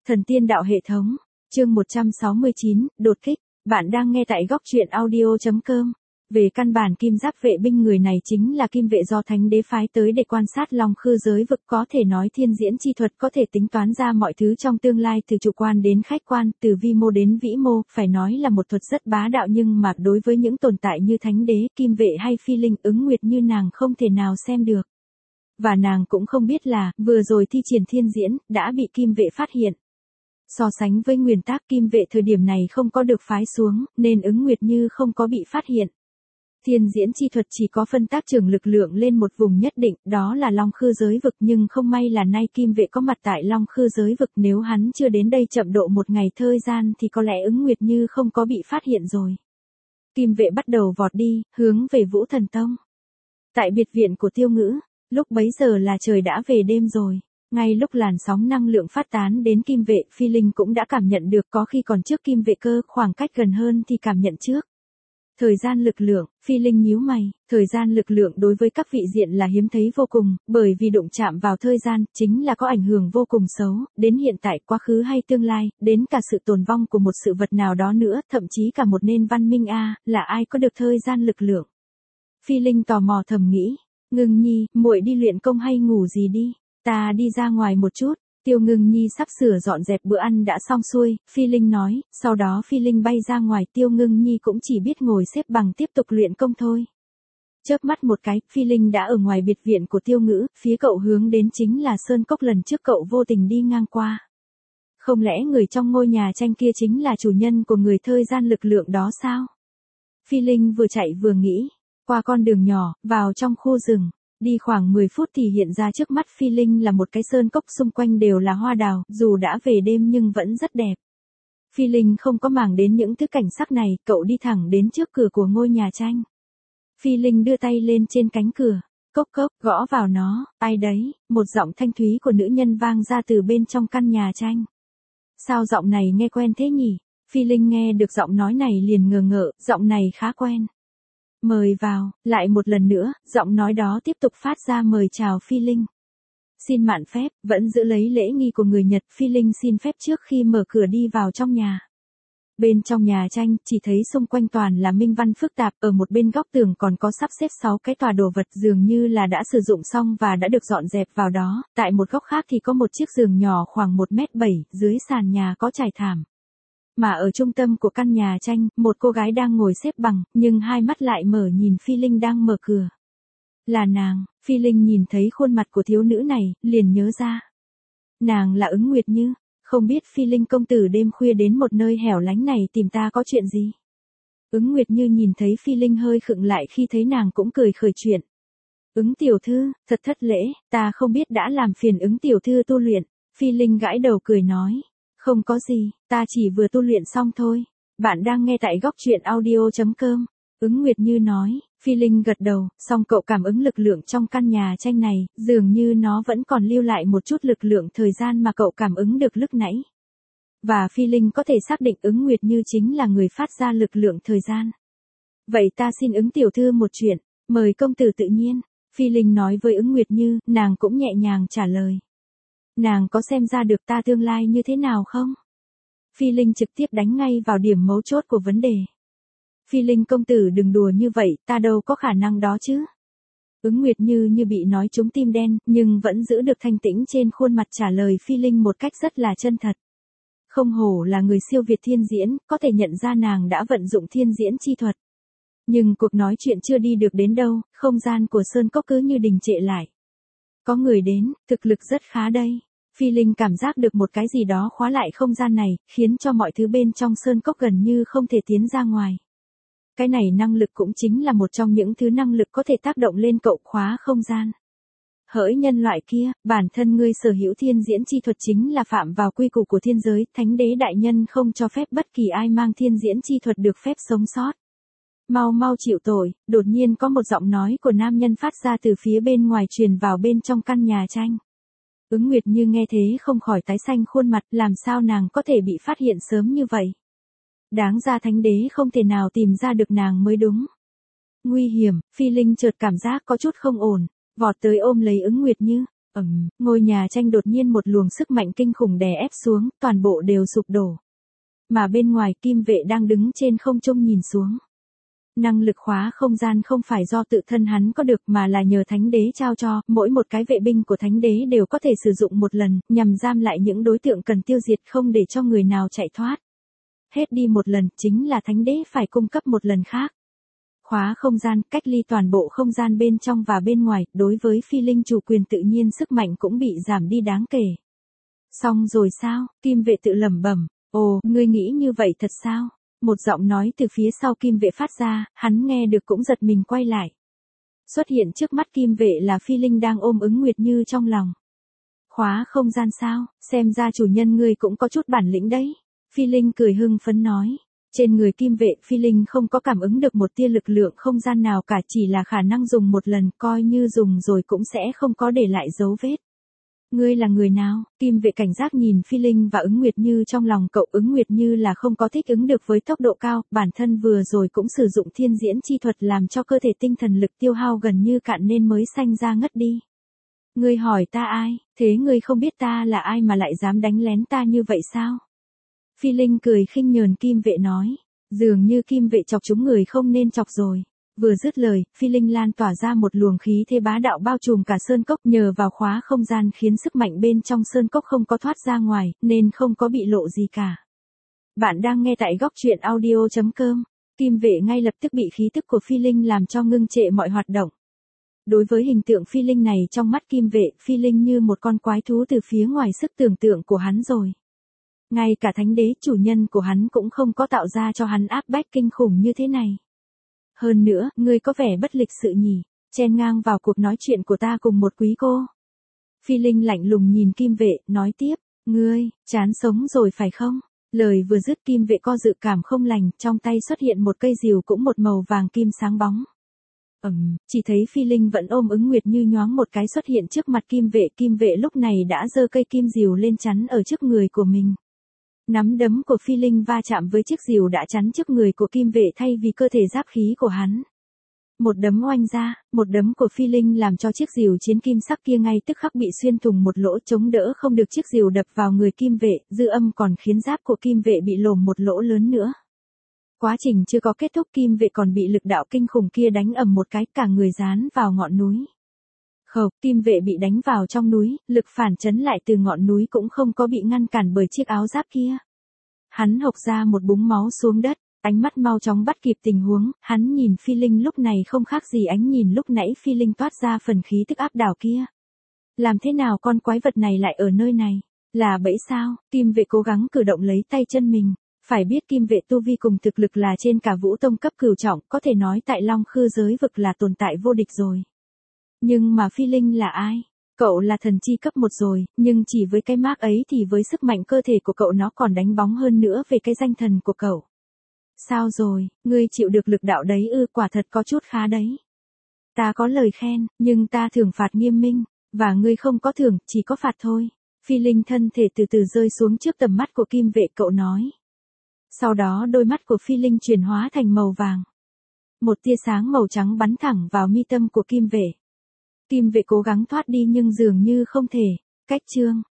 Thần tiên đạo hệ thống, chương 169, đột kích, bạn đang nghe tại góc truyện audio.com. Về căn bản kim giáp vệ binh người này chính là kim vệ do thánh đế phái tới để quan sát long khư giới vực, có thể nói thiên diễn chi thuật có thể tính toán ra mọi thứ trong tương lai từ chủ quan đến khách quan, từ vi mô đến vĩ mô, phải nói là một thuật rất bá đạo, nhưng mà đối với những tồn tại như thánh đế, kim vệ hay phi linh, Ứng Nguyệt như nàng không thể nào xem được. Và nàng cũng không biết là, vừa rồi thi triển thiên diễn, đã bị kim vệ phát hiện. So sánh với nguyên tắc kim vệ thời điểm này không có được phái xuống, nên Ứng Nguyệt như không có bị phát hiện. Thiên diễn chi thuật chỉ có phân tác trường lực lượng lên một vùng nhất định, đó là long khư giới vực, nhưng không may là nay kim vệ có mặt tại long khư giới vực, nếu hắn chưa đến đây chậm độ một ngày thời gian thì có lẽ Ứng Nguyệt như không có bị phát hiện rồi. Kim vệ bắt đầu vọt đi, hướng về Vũ Thần Tông. Tại biệt viện của Tiêu Ngữ, lúc bấy giờ là trời đã về đêm rồi. Ngay lúc làn sóng năng lượng phát tán đến kim vệ, phi linh cũng đã cảm nhận được, có khi còn trước kim vệ cơ, khoảng cách gần hơn thì cảm nhận trước. Thời gian lực lượng, phi linh nhíu mày, thời gian lực lượng đối với các vị diện là hiếm thấy vô cùng, bởi vì đụng chạm vào thời gian, chính là có ảnh hưởng vô cùng xấu, đến hiện tại, quá khứ hay tương lai, đến cả sự tồn vong của một sự vật nào đó nữa, thậm chí cả một nền văn minh là ai có được thời gian lực lượng. Phi linh tò mò thầm nghĩ, Ngưng Nhi, muội đi luyện công hay ngủ gì đi, ta đi ra ngoài một chút. Tiêu Ngưng Nhi sắp sửa dọn dẹp bữa ăn đã xong xuôi, Phi Linh nói, sau đó Phi Linh bay ra ngoài, Tiêu Ngưng Nhi cũng chỉ biết ngồi xếp bằng tiếp tục luyện công thôi. Chớp mắt một cái, Phi Linh đã ở ngoài biệt viện của Tiêu Ngữ, phía cậu hướng đến chính là sơn cốc lần trước cậu vô tình đi ngang qua. Không lẽ người trong ngôi nhà tranh kia chính là chủ nhân của người thời gian lực lượng đó sao? Phi Linh vừa chạy vừa nghĩ, qua con đường nhỏ, vào trong khu rừng. Đi khoảng 10 phút thì hiện ra trước mắt Phi Linh là một cái sơn cốc, xung quanh đều là hoa đào, dù đã về đêm nhưng vẫn rất đẹp. Phi Linh không có màng đến những thứ cảnh sắc này, cậu đi thẳng đến trước cửa của ngôi nhà tranh. Phi Linh đưa tay lên trên cánh cửa, cốc cốc, gõ vào nó, ai đấy, một giọng thanh thúy của nữ nhân vang ra từ bên trong căn nhà tranh. Sao giọng này nghe quen thế nhỉ? Phi Linh nghe được giọng nói này liền ngờ ngợ, giọng này khá quen. Mời vào, lại một lần nữa, giọng nói đó tiếp tục phát ra mời chào Phi Linh. Xin mạn phép, vẫn giữ lấy lễ nghi của người Nhật, Phi Linh xin phép trước khi mở cửa đi vào trong nhà. Bên trong nhà tranh, chỉ thấy xung quanh toàn là minh văn phức tạp, ở một bên góc tường còn có sắp xếp 6 cái tòa đồ vật dường như là đã sử dụng xong và đã được dọn dẹp vào đó, tại một góc khác thì có một chiếc giường nhỏ khoảng 1m7, dưới sàn nhà có trải thảm. Mà ở trung tâm của căn nhà tranh, một cô gái đang ngồi xếp bằng, nhưng hai mắt lại mở nhìn Phi Linh đang mở cửa. Là nàng, Phi Linh nhìn thấy khuôn mặt của thiếu nữ này, liền nhớ ra. Nàng là Ứng Nguyệt Như, không biết Phi Linh công tử đêm khuya đến một nơi hẻo lánh này tìm ta có chuyện gì. Ứng Nguyệt Như nhìn thấy Phi Linh hơi khựng lại khi thấy nàng cũng cười khởi chuyện. Ứng tiểu thư, thật thất lễ, ta không biết đã làm phiền Ứng tiểu thư tu luyện. Phi Linh gãi đầu cười nói. Không có gì, ta chỉ vừa tu luyện xong thôi. Bạn đang nghe tại góc truyện audio.com. Ứng Nguyệt Như nói, Phi Linh gật đầu, song cậu cảm ứng lực lượng trong căn nhà tranh này, dường như nó vẫn còn lưu lại một chút lực lượng thời gian mà cậu cảm ứng được lúc nãy. Và Phi Linh có thể xác định Ứng Nguyệt Như chính là người phát ra lực lượng thời gian. Vậy ta xin Ứng tiểu thư một chuyện, mời công tử tự nhiên. Phi Linh nói với Ứng Nguyệt Như, nàng cũng nhẹ nhàng trả lời. Nàng có xem ra được ta tương lai như thế nào không? Phi Linh trực tiếp đánh ngay vào điểm mấu chốt của vấn đề. Phi Linh công tử đừng đùa như vậy, ta đâu có khả năng đó chứ. Ứng Nguyệt như bị nói trúng tim đen, nhưng vẫn giữ được thanh tĩnh trên khuôn mặt trả lời Phi Linh một cách rất là chân thật. Không hổ là người siêu việt thiên diễn, có thể nhận ra nàng đã vận dụng thiên diễn chi thuật. Nhưng cuộc nói chuyện chưa đi được đến đâu, không gian của sơn cốc cứ như đình trệ lại. Có người đến, thực lực rất khá đây. Phi Linh cảm giác được một cái gì đó khóa lại không gian này, khiến cho mọi thứ bên trong sơn cốc gần như không thể tiến ra ngoài. Cái này năng lực cũng chính là một trong những thứ năng lực có thể tác động lên cậu khóa không gian. Hỡi nhân loại kia, bản thân ngươi sở hữu thiên diễn chi thuật chính là phạm vào quy củ của thiên giới, thánh đế đại nhân không cho phép bất kỳ ai mang thiên diễn chi thuật được phép sống sót. Mau mau chịu tội, đột nhiên có một giọng nói của nam nhân phát ra từ phía bên ngoài truyền vào bên trong căn nhà tranh. Ứng Nguyệt Như nghe thế không khỏi tái xanh khuôn mặt, làm sao nàng có thể bị phát hiện sớm như vậy. Đáng ra thánh đế không thể nào tìm ra được nàng mới đúng. Nguy hiểm, Phi Linh chợt cảm giác có chút không ổn, vọt tới ôm lấy Ứng Nguyệt Như. Ngôi nhà tranh đột nhiên một luồng sức mạnh kinh khủng đè ép xuống, toàn bộ đều sụp đổ. Mà bên ngoài Kim Vệ đang đứng trên không trung nhìn xuống. Năng lực khóa không gian không phải do tự thân hắn có được mà là nhờ Thánh Đế trao cho, mỗi một cái vệ binh của Thánh Đế đều có thể sử dụng một lần, nhằm giam lại những đối tượng cần tiêu diệt không để cho người nào chạy thoát. Hết đi một lần, chính là Thánh Đế phải cung cấp một lần khác. Khóa không gian, cách ly toàn bộ không gian bên trong và bên ngoài, đối với phi linh chủ quyền tự nhiên sức mạnh cũng bị giảm đi đáng kể. Xong rồi sao? Kim Vệ tự lẩm bẩm, ồ, ngươi nghĩ như vậy thật sao? Một giọng nói từ phía sau Kim Vệ phát ra, hắn nghe được cũng giật mình quay lại. Xuất hiện trước mắt Kim Vệ là phi linh đang ôm ứng Nguyệt Như trong lòng. Khóa không gian sao, xem ra chủ nhân ngươi cũng có chút bản lĩnh đấy. Phi linh cười hưng phấn nói. Trên người Kim Vệ, phi linh không có cảm ứng được một tia lực lượng không gian nào cả, chỉ là khả năng dùng một lần, coi như dùng rồi cũng sẽ không có để lại dấu vết. Ngươi là người nào? Kim Vệ cảnh giác nhìn phi linh và ứng Nguyệt Như trong lòng cậu. Ứng Nguyệt Như là không có thích ứng được với tốc độ cao, bản thân vừa rồi cũng sử dụng thiên diễn chi thuật làm cho cơ thể tinh thần lực tiêu hao gần như cạn nên mới sanh ra ngất đi. Ngươi hỏi ta ai? Thế ngươi không biết ta là ai mà lại dám đánh lén ta như vậy sao? Phi linh cười khinh nhờn Kim Vệ nói. Dường như Kim Vệ chọc chúng người không nên chọc rồi. Vừa dứt lời, phi linh lan tỏa ra một luồng khí thế bá đạo bao trùm cả sơn cốc, nhờ vào khóa không gian khiến sức mạnh bên trong sơn cốc không có thoát ra ngoài, nên không có bị lộ gì cả. Bạn đang nghe tại góc truyện audio.com. Kim Vệ ngay lập tức bị khí tức của phi linh làm cho ngưng trệ mọi hoạt động. Đối với hình tượng phi linh này trong mắt Kim Vệ, phi linh như một con quái thú từ phía ngoài sức tưởng tượng của hắn rồi. Ngay cả Thánh Đế chủ nhân của hắn cũng không có tạo ra cho hắn áp bách kinh khủng như thế này. Hơn nữa, ngươi có vẻ bất lịch sự nhỉ, chen ngang vào cuộc nói chuyện của ta cùng một quý cô. Phi linh lạnh lùng nhìn Kim Vệ, nói tiếp, ngươi, chán sống rồi phải không? Lời vừa dứt Kim Vệ co dự cảm không lành, trong tay xuất hiện một cây rìu cũng một màu vàng kim sáng bóng. Chỉ thấy phi linh vẫn ôm ứng Nguyệt Như nhoáng một cái xuất hiện trước mặt Kim Vệ lúc này đã giơ cây kim rìu lên chắn ở trước người của mình. Nắm đấm của phi linh va chạm với chiếc rìu đã chắn trước người của Kim Vệ thay vì cơ thể giáp khí của hắn. Một đấm oanh ra, một đấm của phi linh làm cho chiếc rìu chiến kim sắc kia ngay tức khắc bị xuyên thủng một lỗ, chống đỡ không được chiếc rìu đập vào người Kim Vệ, dư âm còn khiến giáp của Kim Vệ bị lồm một lỗ lớn nữa. Quá trình chưa có kết thúc, Kim Vệ còn bị lực đạo kinh khủng kia đánh ầm một cái, cả người dán vào ngọn núi. Khẩu, Kim Vệ bị đánh vào trong núi, lực phản chấn lại từ ngọn núi cũng không có bị ngăn cản bởi chiếc áo giáp kia. Hắn hộc ra một búng máu xuống đất, ánh mắt mau chóng bắt kịp tình huống, hắn nhìn phi linh lúc này không khác gì ánh nhìn lúc nãy phi linh toát ra phần khí tức áp đảo kia. Làm thế nào con quái vật này lại ở nơi này? Là bẫy sao? Kim Vệ cố gắng cử động lấy tay chân mình. Phải biết Kim Vệ tu vi cùng thực lực là trên cả Vũ Tông cấp cửu trọng, có thể nói tại Long Khư giới vực là tồn tại vô địch rồi. Nhưng mà phi linh là ai? Cậu là thần chi cấp 1 rồi, nhưng chỉ với cái mác ấy thì với sức mạnh cơ thể của cậu nó còn đánh bóng hơn nữa về cái danh thần của cậu. Sao rồi, ngươi chịu được lực đạo đấy ư? Quả thật có chút khá đấy. Ta có lời khen, nhưng ta thưởng phạt nghiêm minh, và ngươi không có thưởng, chỉ có phạt thôi. Phi linh thân thể từ từ rơi xuống trước tầm mắt của Kim Vệ, cậu nói. Sau đó đôi mắt của phi linh chuyển hóa thành màu vàng. Một tia sáng màu trắng bắn thẳng vào mi tâm của Kim Vệ. Kim Vệ cố gắng thoát đi nhưng dường như không thể. Cách chương,